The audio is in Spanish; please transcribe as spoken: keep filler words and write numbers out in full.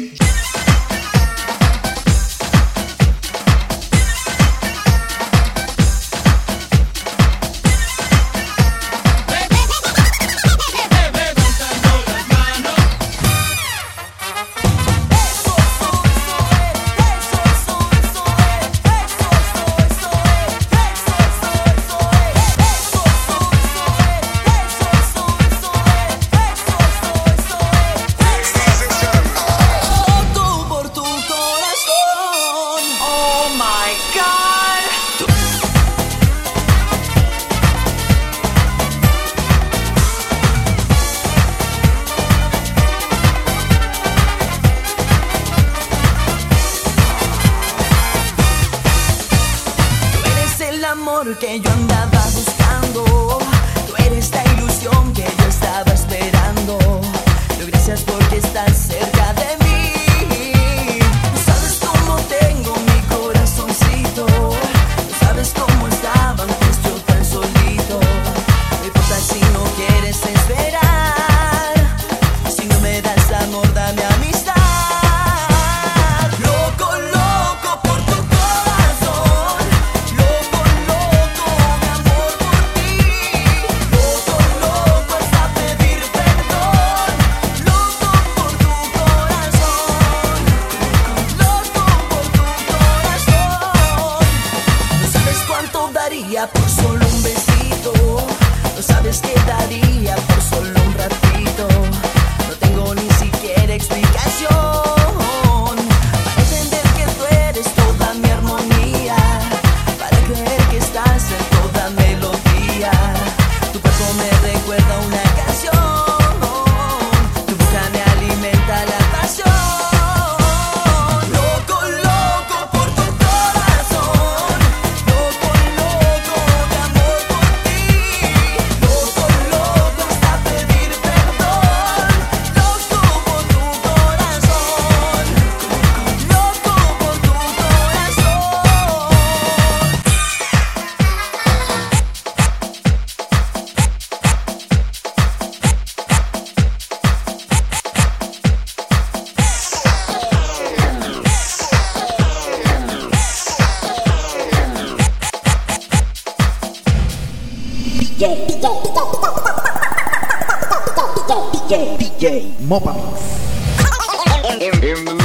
Que yo andaba buscando, tú eres la ilusión que yo estaba esperando. Doy gracias porque estás cerca de mí. Tú sabes cómo tengo mi corazoncito, tú sabes cómo estaba antes yo tan solito. No importa si no quieres esperar, si no me das amor, dame amistad. Loco, loco por tu corazón, loco, loco mi amor por ti, loco, loco hasta pedir perdón, loco por tu corazón, loco por tu corazón. No sabes cuánto daría por solo un besito, no sabes qué daría por solo un ratito. No tengo ni siquiera explicación para entender que tú eres toda mi armonía, para creer que estás en toda melodía. Tu cuerpo me recuerda una canción, tu boca me alimenta la pasión. Loco, loco por tu corazón, loco, loco de amor por ti, loco, loco hasta pedir perdón, loco por tu corazón, loco por tu corazón. D J Mopa Mix. In, in the